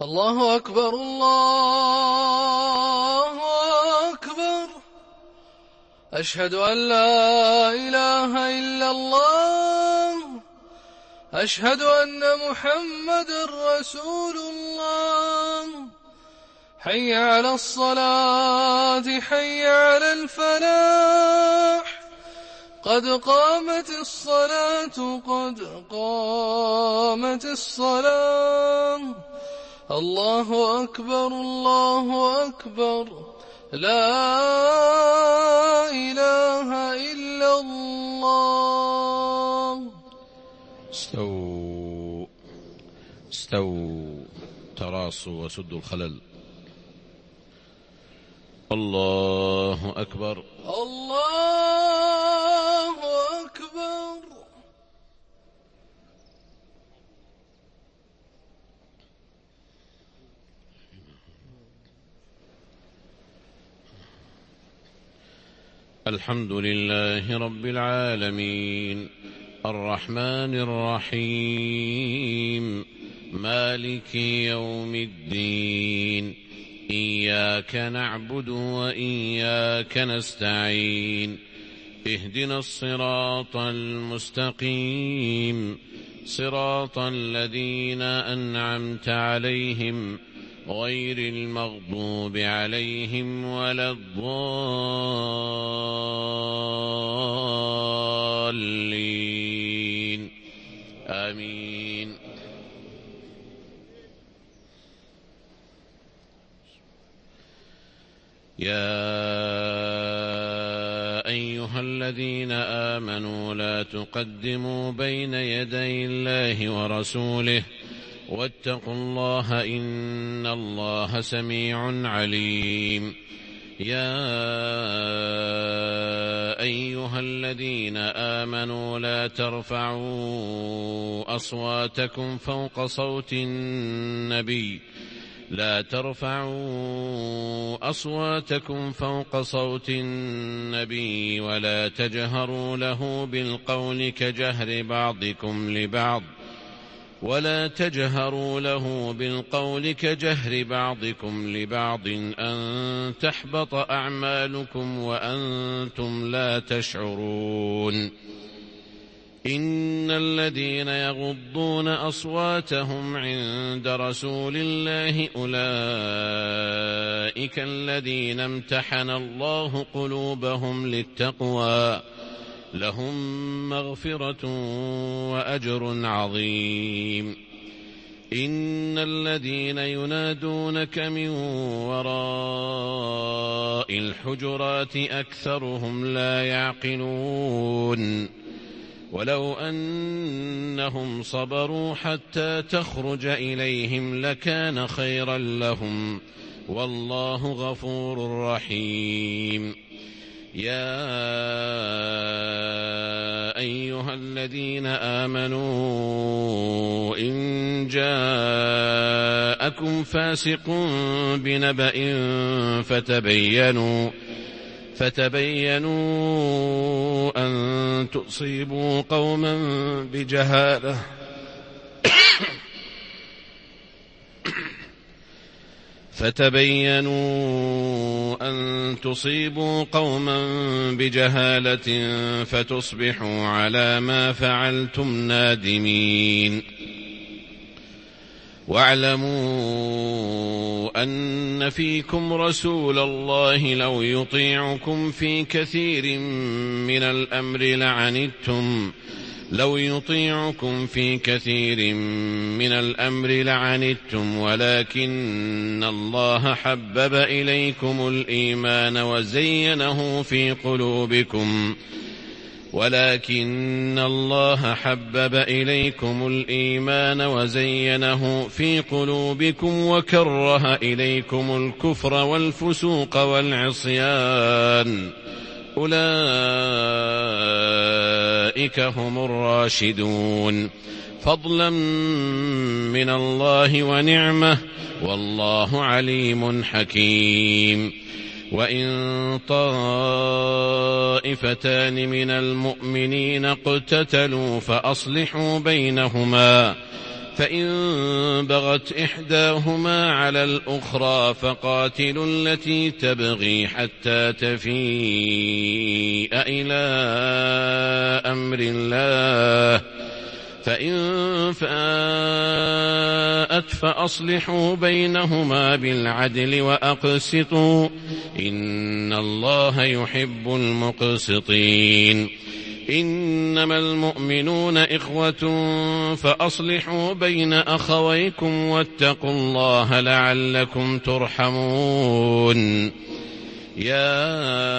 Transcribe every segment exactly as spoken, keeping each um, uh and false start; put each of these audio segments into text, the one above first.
الله أكبر الله أكبر. أشهد أن لا إله إلا الله. أشهد أن محمدًا رسول الله. حي على الصلاة حي على الفلاح. قد قامت الصلاة قد قامت الصلاة. الله أكبر الله أكبر. لا إله إلا الله. استووا استووا تراصوا وسدوا الخلل. الله أكبر الله أكبر. الحمد لله رب العالمين الرحمن الرحيم مالك يوم الدين. إياك نعبد وإياك نستعين. اهدنا الصراط المستقيم صراط الذين أنعمت عليهم غير المغضوب عليهم ولا الضالين آمين. يا أيها الذين آمنوا لا تقدموا بين يدي الله ورسوله واتقوا الله إن الله سميع عليم. يا أيها الذين آمنوا لا ترفعوا أصواتكم فوق صوت النبي لا ترفعوا أصواتكم فوق صوت النبي ولا تجهروا له بالقول كجهر بعضكم لبعض ولا تجهروا له بالقول كجهر بعضكم لبعض أن تحبط أعمالكم وأنتم لا تشعرون. إن الذين يغضون أصواتهم عند رسول الله أولئك الذين امتحن الله قلوبهم للتقوى لهم مغفرة وأجر عظيم. إن الذين ينادونك من وراء الحجرات أكثرهم لا يعقلون. ولو أنهم صبروا حتى تخرج إليهم لكان خيرا لهم والله غفور رحيم. يا أيها الذين آمنوا إن جاءكم فاسق بنبأ فتبينوا فتبينوا أن تصيبوا قوما بجهالة فتبينوا أن تصيبوا قوما بجهالة فتصبحوا على ما فعلتم نادمين. واعلموا أن فيكم رسول الله لو يطيعكم في كثير من الأمر لعنتم لو يطيعكم في كثير من الأمر لعنتم ولكن الله حبب إليكم الإيمان وزينه في قلوبكم ولكن الله حبب إليكم الإيمان وزينه في قلوبكم وكره إليكم الكفر والفسوق والعصيان أولئك هم الراشدون فضلا من الله ونعمة والله عليم حكيم. وإن طائفتان من المؤمنين اقتتلوا فأصلحوا بينهما فإن بغت إحداهما على الأخرى فقاتلوا التي تبغي حتى تفيء إلى أمر الله، فإن فاءت فأصلحوا بينهما بالعدل وأقسطوا إن الله يحب المقسطين. إنما المؤمنون إخوة فأصلحوا بين أخويكم واتقوا الله لعلكم ترحمون. يا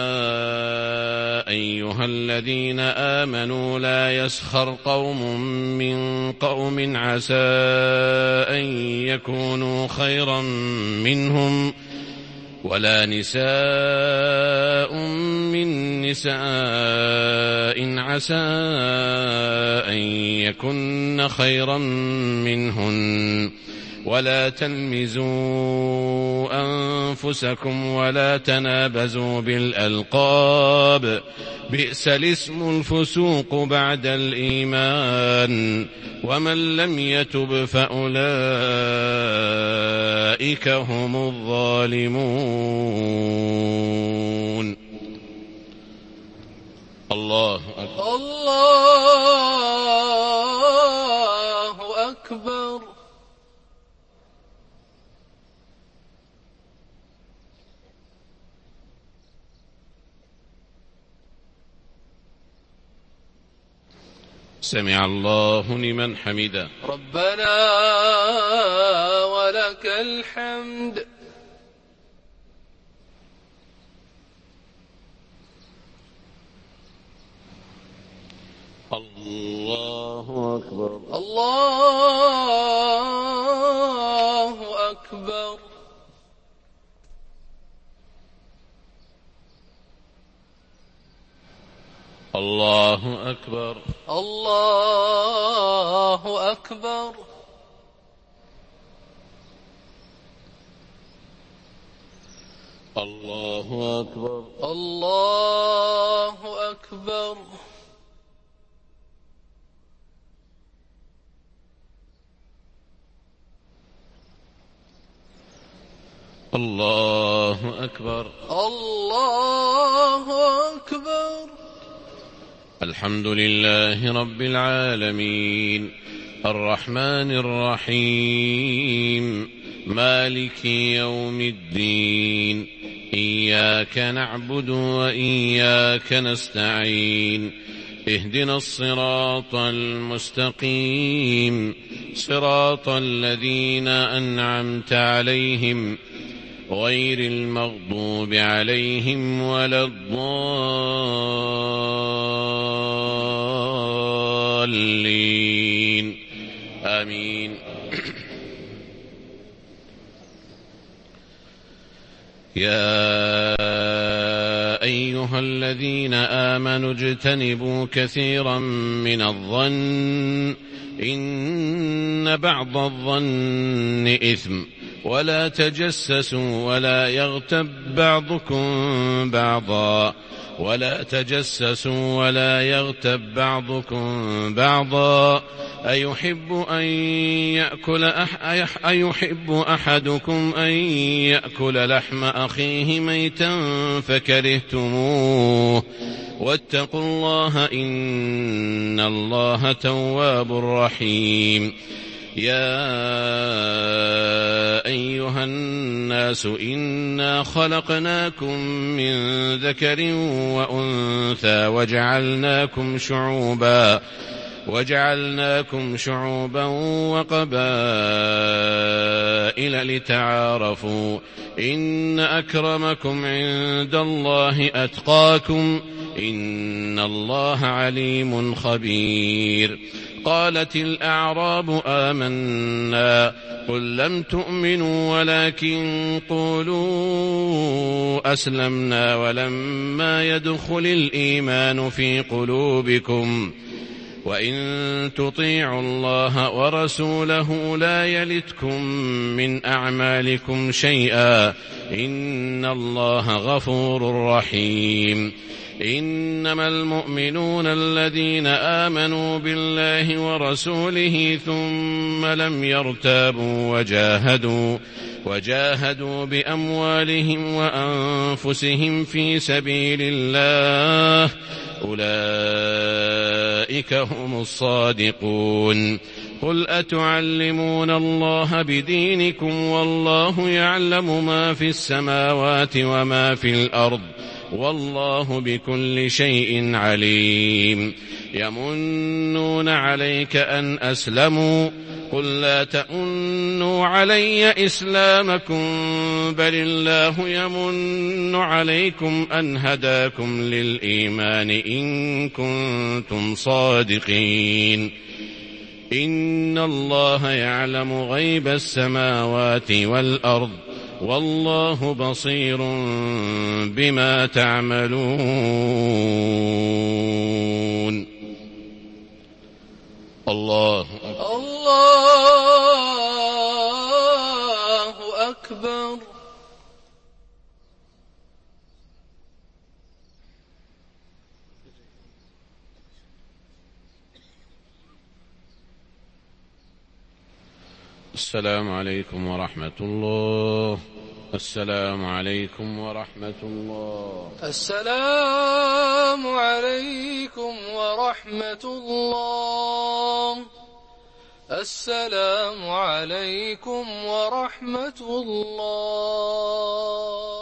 أيها الذين آمنوا لا يسخر قوم من قوم عسى أن يكونوا خيرا منهم ولا نساء من نساء عسى أن يكن خيرا منهن ولا تلمزوا أنفسكم ولا تنابزوا بالألقاب بئس الاسم الفسوق بعد الإيمان ومن لم يتب فأولئك هم الظالمون. الله أكبر. الله أكبر. سمع الله لمن حمده. ربنا ولك الحمد. الله أكبر. الله أكبر. الله أكبر. الله أكبر. الله أكبر. الله أكبر. الله أكبر. الله أكبر. الحمد لله رب العالمين الرحمن الرحيم مالك يوم الدين إياك نعبد وإياك نستعين اهدنا الصراط المستقيم صراط الذين أنعمت عليهم غير المغضوب عليهم ولا الضالين آمين. يا أيها الذين آمنوا اجتنبوا كثيرا من الظن إن بعض الظن إثم ولا تجسسوا ولا يغتب بعضكم بعضا ولا تجسسوا ولا يغتب بعضكم بعضا أيحب أن يأكل أح أيحب أحدكم أن يأكل لحم أخيه ميتا فكرهتموه واتقوا الله إن الله تواب رحيم. يا أيها الناس إنا خلقناكم من ذكر وأنثى وجعلناكم شعوبا وجعلناكم شعوبا وقبائل لتعارفوا إن أكرمكم عند الله أتقاكم إن الله عليم خبير. قالت الأعراب آمنا قل لم تؤمنوا ولكن قولوا أسلمنا ولما يدخل الإيمان في قلوبكم وإن تطيعوا الله ورسوله لا يلتكم من أعمالكم شيئا إن الله غفور رحيم. إنما المؤمنون الذين آمنوا بالله ورسوله ثم لم يرتابوا وجاهدوا وجاهدوا بأموالهم وأنفسهم في سبيل الله أولئك هم الصادقون. قل أتعلمون الله بدينكم والله يعلم ما في السماوات وما في الأرض والله بكل شيء عليم. يمنون عليك أن أسلموا قل لا تمنوا علي إسلامكم بل الله يمن عليكم أن هداكم للإيمان إن كنتم صادقين. إن الله يعلم غيب السماوات والأرض والله بصير بما تعملون. الله أكبر. الله أكبر. السلام عليكم ورحمة الله. السلام عليكم ورحمة الله. السلام عليكم ورحمة الله. السلام عليكم ورحمة الله.